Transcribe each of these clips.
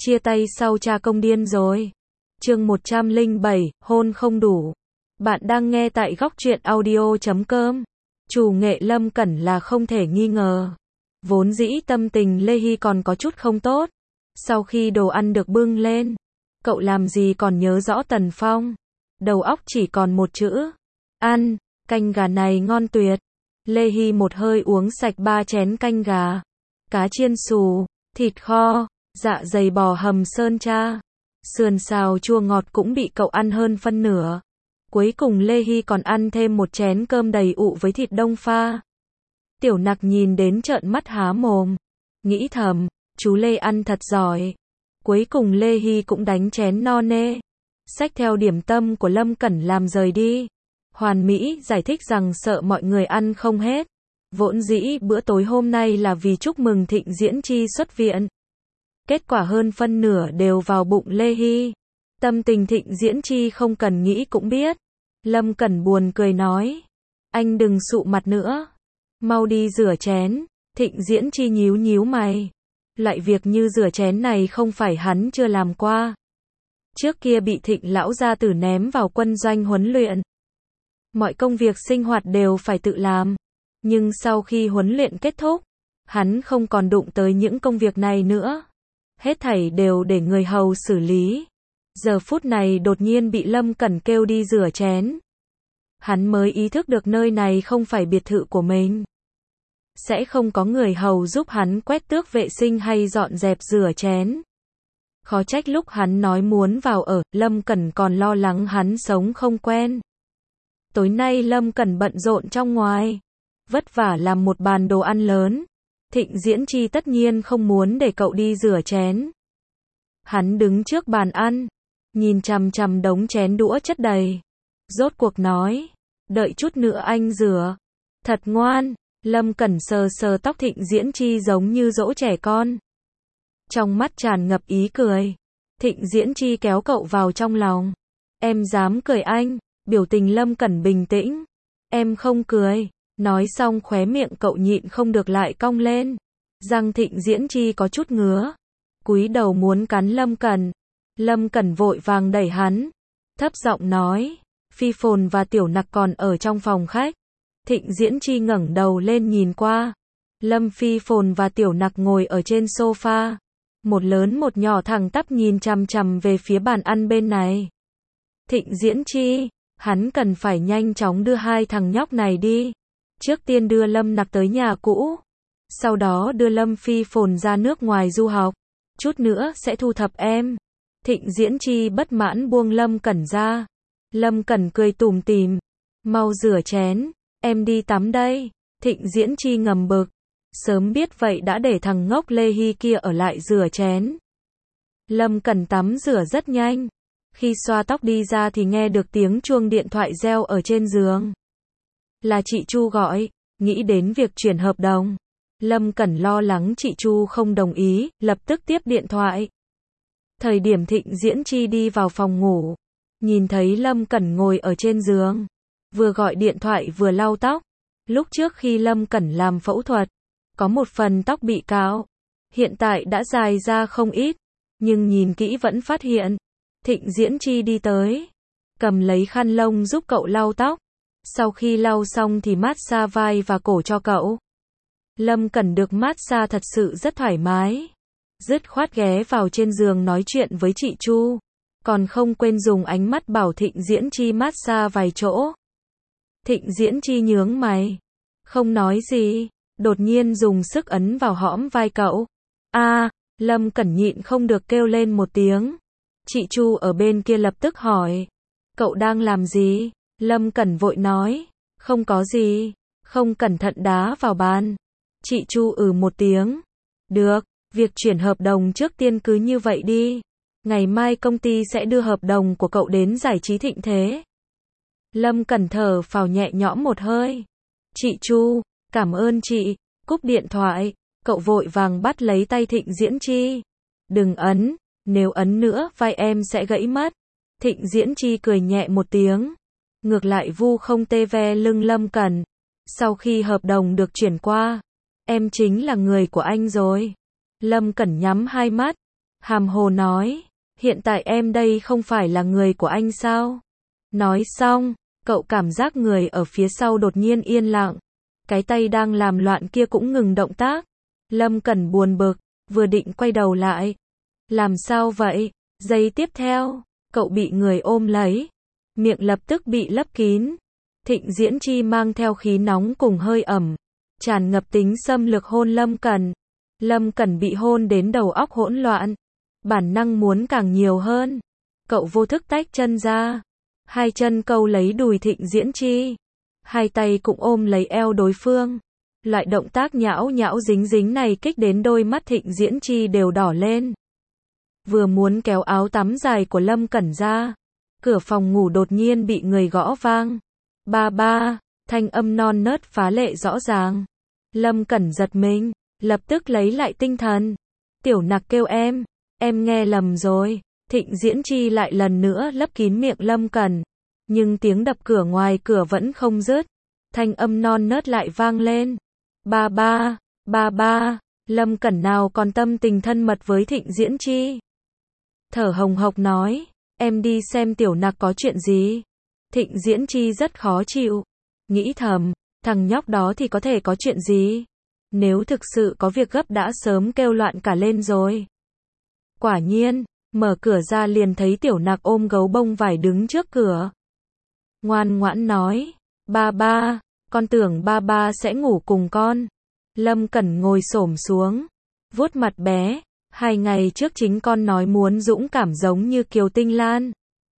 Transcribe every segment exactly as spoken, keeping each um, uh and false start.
Chia tay sau cha công điên rồi. Chương một trăm lẻ bảy, hôn không đủ. Bạn đang nghe tại góc truyện audio chấm com. Chủ nghệ Lâm Cẩn là không thể nghi ngờ. Vốn dĩ tâm tình Lê Hy còn có chút không tốt. Sau khi đồ ăn được bưng lên, cậu làm gì còn nhớ rõ Tần Phong. Đầu óc chỉ còn một chữ. Ăn, canh gà này ngon tuyệt. Lê Hy một hơi uống sạch ba chén canh gà. Cá chiên xù, thịt kho, dạ dày bò hầm sơn cha, sườn xào chua ngọt cũng bị cậu ăn hơn phân nửa. Cuối cùng Lê Hy còn ăn thêm một chén cơm đầy ụ với thịt đông pha. Tiểu Nặc nhìn đến trợn mắt há mồm, nghĩ thầm, chú Lê ăn thật giỏi. Cuối cùng Lê Hy cũng đánh chén no nê, xách theo điểm tâm của Lâm Cẩn làm rời đi. Hoàn Mỹ giải thích rằng sợ mọi người ăn không hết. Vốn dĩ bữa tối hôm nay là vì chúc mừng Thịnh Diễn Chi xuất viện. Kết quả hơn phân nửa đều vào bụng Lê Hy. Tâm tình Thịnh Diễn Chi không cần nghĩ cũng biết. Lâm Cẩn buồn cười nói, anh đừng sụ mặt nữa, mau đi rửa chén. Thịnh Diễn Chi nhíu nhíu mày. Loại việc như rửa chén này không phải hắn chưa làm qua. Trước kia bị Thịnh lão gia tử ném vào quân doanh huấn luyện. Mọi công việc sinh hoạt đều phải tự làm. Nhưng sau khi huấn luyện kết thúc, hắn không còn đụng tới những công việc này nữa. Hết thảy đều để người hầu xử lý. Giờ phút này đột nhiên bị Lâm Cẩn kêu đi rửa chén. Hắn mới ý thức được nơi này không phải biệt thự của mình. Sẽ không có người hầu giúp hắn quét tước vệ sinh hay dọn dẹp rửa chén. Khó trách lúc hắn nói muốn vào ở, Lâm Cẩn còn lo lắng hắn sống không quen. Tối nay Lâm Cẩn bận rộn trong ngoài, vất vả làm một bàn đồ ăn lớn. Thịnh Diễn Chi tất nhiên không muốn để cậu đi rửa chén. Hắn đứng trước bàn ăn, nhìn chằm chằm đống chén đũa chất đầy. Rốt cuộc nói, đợi chút nữa anh rửa. Thật ngoan. Lâm Cẩn sờ sờ tóc Thịnh Diễn Chi giống như dỗ trẻ con. Trong mắt tràn ngập ý cười. Thịnh Diễn Chi kéo cậu vào trong lòng. Em dám cười anh. Biểu tình Lâm Cẩn bình tĩnh. Em không cười. Nói xong khóe miệng cậu nhịn không được lại cong lên. Răng Thịnh Diễn Chi có chút ngứa. Cúi đầu muốn cắn Lâm Cẩn. Lâm Cẩn vội vàng đẩy hắn. Thấp giọng nói. Phi Phồn và Tiểu Nặc còn ở trong phòng khách. Thịnh Diễn Chi ngẩng đầu lên nhìn qua. Lâm Phi Phồn và Tiểu Nặc ngồi ở trên sofa. Một lớn một nhỏ thẳng tắp nhìn chằm chằm về phía bàn ăn bên này. Thịnh Diễn Chi, hắn cần phải nhanh chóng đưa hai thằng nhóc này đi. Trước tiên đưa Lâm Nặc tới nhà cũ. Sau đó đưa Lâm Phi Phồn ra nước ngoài du học. Chút nữa sẽ thu thập em. Thịnh Diễn Chi bất mãn buông Lâm Cẩn ra. Lâm Cẩn cười tủm tỉm. Mau rửa chén. Em đi tắm đây. Thịnh Diễn Chi ngầm bực. Sớm biết vậy đã để thằng ngốc Lê Hy kia ở lại rửa chén. Lâm Cẩn tắm rửa rất nhanh. Khi xoa tóc đi ra thì nghe được tiếng chuông điện thoại reo ở trên giường. Là chị Chu gọi, nghĩ đến việc chuyển hợp đồng. Lâm Cẩn lo lắng chị Chu không đồng ý, lập tức tiếp điện thoại. Thời điểm Thịnh Diễn Chi đi vào phòng ngủ, nhìn thấy Lâm Cẩn ngồi ở trên giường, vừa gọi điện thoại vừa lau tóc. Lúc trước khi Lâm Cẩn làm phẫu thuật, có một phần tóc bị cạo, hiện tại đã dài ra không ít, nhưng nhìn kỹ vẫn phát hiện. Thịnh Diễn Chi đi tới, cầm lấy khăn lông giúp cậu lau tóc. Sau khi lau xong thì massage vai và cổ cho cậu. Lâm Cẩn được massage thật sự rất thoải mái. Dứt khoát ghé vào trên giường nói chuyện với chị Chu. Còn không quên dùng ánh mắt bảo Thịnh Diễn Chi massage vài chỗ. Thịnh Diễn Chi nhướng mày, không nói gì, đột nhiên dùng sức ấn vào hõm vai cậu. A, à, Lâm Cẩn nhịn không được kêu lên một tiếng. Chị Chu ở bên kia lập tức hỏi, cậu đang làm gì? Lâm Cẩn vội nói, không có gì, không cẩn thận đá vào bàn. Chị Chu ừ một tiếng. Được, việc chuyển hợp đồng trước tiên cứ như vậy đi. Ngày mai công ty sẽ đưa hợp đồng của cậu đến giải trí Thịnh Thế. Lâm Cẩn thở phào nhẹ nhõm một hơi. Chị Chu, cảm ơn chị. Cúp điện thoại, cậu vội vàng bắt lấy tay Thịnh Diễn Chi. Đừng ấn, nếu ấn nữa vai em sẽ gãy mất. Thịnh Diễn Chi cười nhẹ một tiếng. Ngược lại vu không tê ve lưng Lâm Cẩn. Sau khi hợp đồng được chuyển qua, em chính là người của anh rồi. Lâm Cẩn nhắm hai mắt, hàm hồ nói, hiện tại em đây không phải là người của anh sao? Nói xong, cậu cảm giác người ở phía sau đột nhiên yên lặng. Cái tay đang làm loạn kia cũng ngừng động tác. Lâm Cẩn buồn bực, vừa định quay đầu lại. Làm sao vậy? Giây tiếp theo, cậu bị người ôm lấy. Miệng lập tức bị lấp kín. Thịnh Diễn Chi mang theo khí nóng cùng hơi ẩm, tràn ngập tính xâm lược hôn Lâm Cẩn. Lâm Cẩn bị hôn đến đầu óc hỗn loạn. Bản năng muốn càng nhiều hơn. Cậu vô thức tách chân ra. Hai chân câu lấy đùi Thịnh Diễn Chi. Hai tay cũng ôm lấy eo đối phương. Loại động tác nhão nhão dính dính này kích đến đôi mắt Thịnh Diễn Chi đều đỏ lên. Vừa muốn kéo áo tắm dài của Lâm Cẩn ra. Cửa phòng ngủ đột nhiên bị người gõ vang. Ba ba, thanh âm non nớt phá lệ rõ ràng. Lâm Cẩn giật mình, lập tức lấy lại tinh thần. Tiểu Nặc kêu em, em nghe lầm rồi. Thịnh Diễn Chi lại lần nữa lấp kín miệng Lâm Cẩn. Nhưng tiếng đập cửa ngoài cửa vẫn không dứt. Thanh âm non nớt lại vang lên. Ba ba, ba ba, Lâm Cẩn nào còn tâm tình thân mật với Thịnh Diễn Chi. Thở hồng hộc nói, em đi xem Tiểu Nặc có chuyện gì. Thịnh Diễn Chi rất khó chịu. Nghĩ thầm, thằng nhóc đó thì có thể có chuyện gì. Nếu thực sự có việc gấp đã sớm kêu loạn cả lên rồi. Quả nhiên, mở cửa ra liền thấy Tiểu Nặc ôm gấu bông vải đứng trước cửa. Ngoan ngoãn nói, ba ba, con tưởng ba ba sẽ ngủ cùng con. Lâm Cẩn ngồi xổm xuống, vuốt mặt bé, hai ngày trước chính con nói muốn dũng cảm giống như Kiều Tinh Lan.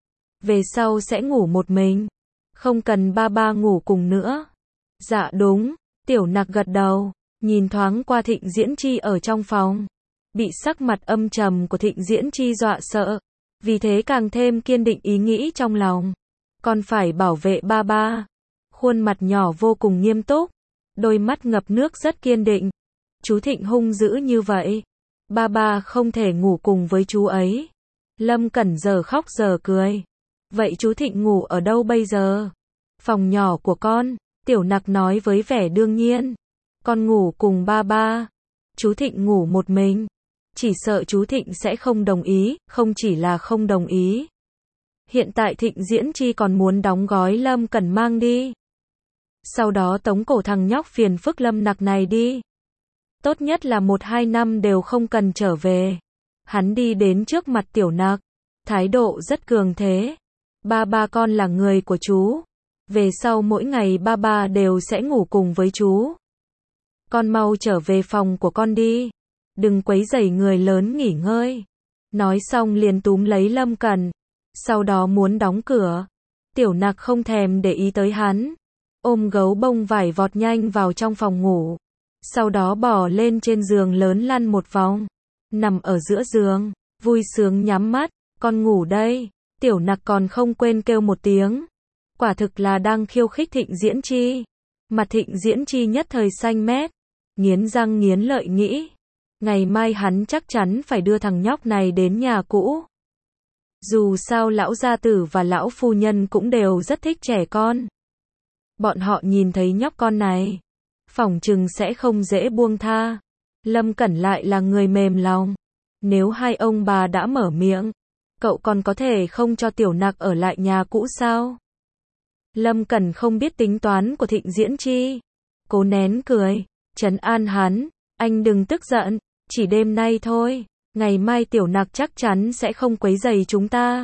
Về sau sẽ ngủ một mình, không cần ba ba ngủ cùng nữa. Dạ đúng, Tiểu Nặc gật đầu, nhìn thoáng qua Thịnh Diễn Chi ở trong phòng. Bị sắc mặt âm trầm của Thịnh Diễn Chi dọa sợ, vì thế càng thêm kiên định ý nghĩ trong lòng. Con phải bảo vệ ba ba. Khuôn mặt nhỏ vô cùng nghiêm túc, đôi mắt ngập nước rất kiên định. Chú Thịnh hung dữ như vậy, ba ba không thể ngủ cùng với chú ấy. Lâm Cẩn giờ khóc giờ cười. Vậy chú Thịnh ngủ ở đâu bây giờ? Phòng nhỏ của con, Tiểu Nặc nói với vẻ đương nhiên. Con ngủ cùng ba ba. Chú Thịnh ngủ một mình. Chỉ sợ chú Thịnh sẽ không đồng ý, không chỉ là không đồng ý. Hiện tại Thịnh Diễn Chi còn muốn đóng gói Lâm Cẩn mang đi. Sau đó tống cổ thằng nhóc phiền phức Lâm Nặc này đi. Tốt nhất là một hai năm đều không cần trở về. Hắn đi đến trước mặt Tiểu Nặc, thái độ rất cường thế. Ba ba con là người của chú. Về sau mỗi ngày ba ba đều sẽ ngủ cùng với chú. Con mau trở về phòng của con đi. Đừng quấy rầy người lớn nghỉ ngơi. Nói xong liền túm lấy Lâm Cẩn. Sau đó muốn đóng cửa. Tiểu Nặc không thèm để ý tới hắn. Ôm gấu bông vải vọt nhanh vào trong phòng ngủ. Sau đó bò lên trên giường lớn lăn một vòng. Nằm ở giữa giường, vui sướng nhắm mắt. Con ngủ đây. Tiểu Nặc còn không quên kêu một tiếng. Quả thực là đang khiêu khích Thịnh Diễn Chi. Mặt Thịnh Diễn Chi nhất thời xanh mét. Nghiến răng nghiến lợi nghĩ. Ngày mai hắn chắc chắn phải đưa thằng nhóc này đến nhà cũ. Dù sao lão gia tử và lão phu nhân cũng đều rất thích trẻ con. Bọn họ nhìn thấy nhóc con này, phỏng chừng sẽ không dễ buông tha. Lâm Cẩn lại là người mềm lòng. Nếu hai ông bà đã mở miệng, cậu còn có thể không cho Tiểu Nặc ở lại nhà cũ sao? Lâm Cẩn không biết tính toán của Thịnh Diễn Chi. Cố nén cười, trấn an hắn, anh đừng tức giận, chỉ đêm nay thôi. Ngày mai Tiểu Nặc chắc chắn sẽ không quấy rầy chúng ta.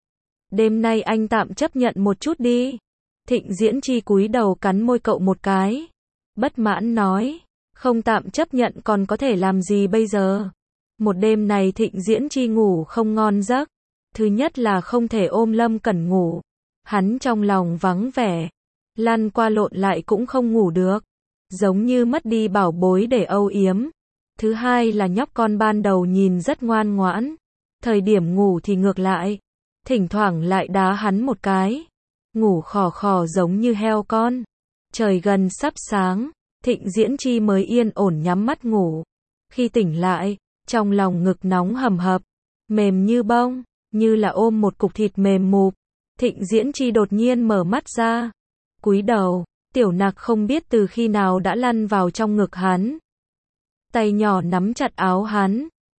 Đêm nay anh tạm chấp nhận một chút đi. Thịnh Diễn Chi cúi đầu cắn môi cậu một cái. Bất mãn nói. Không tạm chấp nhận còn có thể làm gì bây giờ? Một đêm này Thịnh Diễn Chi ngủ không ngon giấc. Thứ nhất là không thể ôm Lâm Cẩn ngủ. Hắn trong lòng vắng vẻ. Lăn qua lộn lại cũng không ngủ được. Giống như mất đi bảo bối để âu yếm. Thứ hai là nhóc con ban đầu nhìn rất ngoan ngoãn. Thời điểm ngủ thì ngược lại. Thỉnh thoảng lại đá hắn một cái. Ngủ khò khò giống như heo con. Trời gần sắp sáng. Thịnh Diễn Chi mới yên ổn nhắm mắt ngủ. Khi tỉnh lại, trong lòng ngực nóng hầm hập. Mềm như bông. Như là ôm một cục thịt mềm mụp. Thịnh Diễn Chi đột nhiên mở mắt ra. Cúi đầu. Tiểu Nặc không biết từ khi nào đã lăn vào trong ngực hắn. Tay nhỏ nắm chặt áo hắn.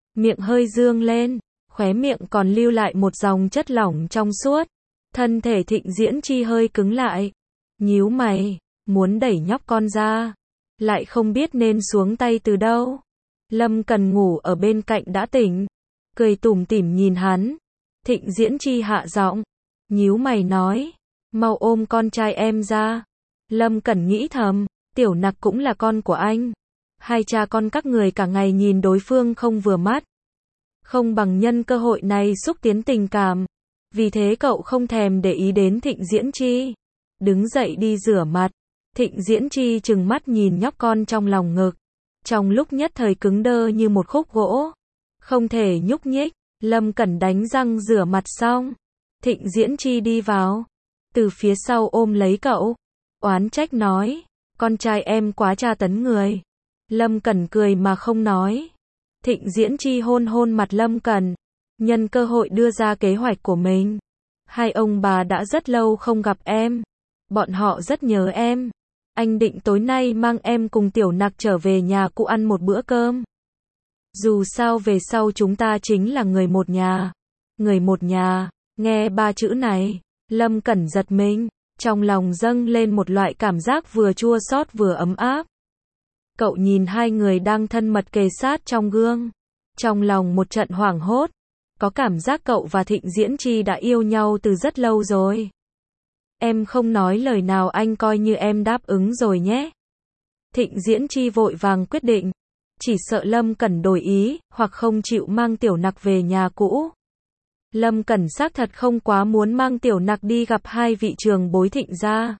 miệng hơi dương lên, khóe miệng còn lưu lại một dòng chất lỏng trong suốt. Thân thể Thịnh Diễn Chi hơi cứng lại, nhíu mày, muốn đẩy nhóc con ra, lại không biết nên xuống tay từ đâu. Lâm Cần ngủ ở bên cạnh đã tỉnh, cười tủm tỉm nhìn hắn. Thịnh Diễn Chi hạ giọng, nhíu mày nói, mau ôm con trai em ra. Lâm Cẩn nghĩ thầm, Tiểu Nặc cũng là con của anh. Hai cha con các người cả ngày nhìn đối phương không vừa mắt, không bằng nhân cơ hội này xúc tiến tình cảm. Vì thế cậu không thèm để ý đến Thịnh Diễn Chi. Đứng dậy đi rửa mặt. Thịnh Diễn Chi trừng mắt nhìn nhóc con trong lòng ngực. Trong lúc nhất thời cứng đơ như một khúc gỗ, không thể nhúc nhích. Lâm Cẩn đánh răng rửa mặt xong, Thịnh Diễn Chi đi vào, từ phía sau ôm lấy cậu, oán trách nói, con trai em quá tra tấn người. Lâm Cẩn cười mà không nói. Thịnh Diễn Chi hôn hôn mặt Lâm Cẩn, nhân cơ hội đưa ra kế hoạch của mình. Hai ông bà đã rất lâu không gặp em, bọn họ rất nhớ em. Anh định tối nay mang em cùng Tiểu Nặc trở về nhà cũ ăn một bữa cơm. Dù sao về sau chúng ta chính là người một nhà. Người một nhà, nghe ba chữ này, Lâm Cẩn giật mình, trong lòng dâng lên một loại cảm giác vừa chua xót vừa ấm áp. Cậu nhìn hai người đang thân mật kề sát trong gương, trong lòng một trận hoảng hốt, có cảm giác cậu và Thịnh Diễn Chi đã yêu nhau từ rất lâu rồi. Em không nói lời nào, anh coi như em đáp ứng rồi nhé. Thịnh Diễn Chi vội vàng quyết định, chỉ sợ Lâm Cẩn đổi ý, hoặc không chịu mang Tiểu Nặc về nhà cũ. Lâm Cẩn xác thật không quá muốn mang Tiểu Nặc đi gặp hai vị trường bối Thịnh gia.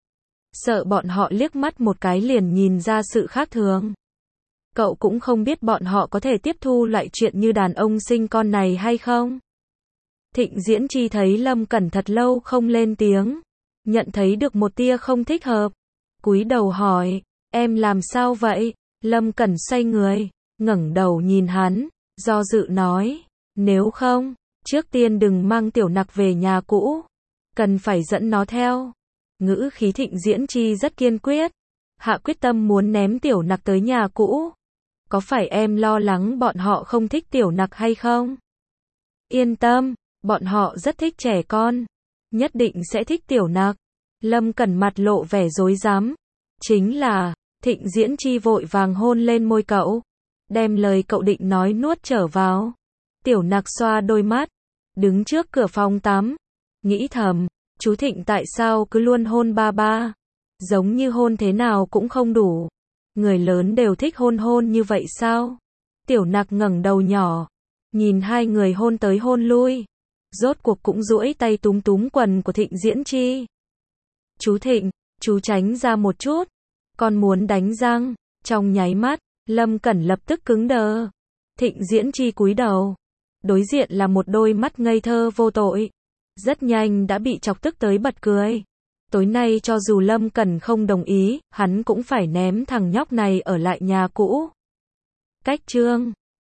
Sợ bọn họ liếc mắt một cái liền nhìn ra sự khác thường. Cậu cũng không biết bọn họ có thể tiếp thu loại chuyện như đàn ông sinh con này hay không. Thịnh Diễn Chi thấy Lâm Cẩn thật lâu không lên tiếng, nhận thấy được một tia không thích hợp, cúi đầu hỏi, em làm sao vậy? Lâm Cẩn xoay người, ngẩng đầu nhìn hắn, do dự nói, nếu không, trước tiên đừng mang Tiểu Nặc về nhà cũ, cần phải dẫn nó theo. Ngữ khí Thịnh Diễn Chi rất kiên quyết, hạ quyết tâm muốn ném Tiểu Nặc tới nhà cũ. Có phải em lo lắng bọn họ không thích Tiểu Nặc hay không? Yên tâm, bọn họ rất thích trẻ con, nhất định sẽ thích Tiểu Nặc. Lâm Cẩn mặt lộ vẻ rối rắm, chính là, Thịnh Diễn Chi vội vàng hôn lên môi cậu, đem lời cậu định nói nuốt trở vào. Tiểu Nặc xoa đôi mắt, đứng trước cửa phòng tắm, nghĩ thầm, chú Thịnh tại sao cứ luôn hôn ba ba, giống như hôn thế nào cũng không đủ. Người lớn đều thích hôn hôn như vậy sao? Tiểu Nặc ngẩng đầu nhỏ, nhìn hai người hôn tới hôn lui, rốt cuộc cũng duỗi tay túm túm quần của Thịnh Diễn Chi. Chú Thịnh, chú tránh ra một chút, con muốn đánh răng. Trong nháy mắt, Lâm Cẩn lập tức cứng đờ. Thịnh Diễn Chi cúi đầu, đối diện là một đôi mắt ngây thơ vô tội, rất nhanh đã bị chọc tức tới bật cười. Tối nay cho dù Lâm Cẩn không đồng ý, hắn cũng phải ném thằng nhóc này ở lại nhà cũ. Cách chương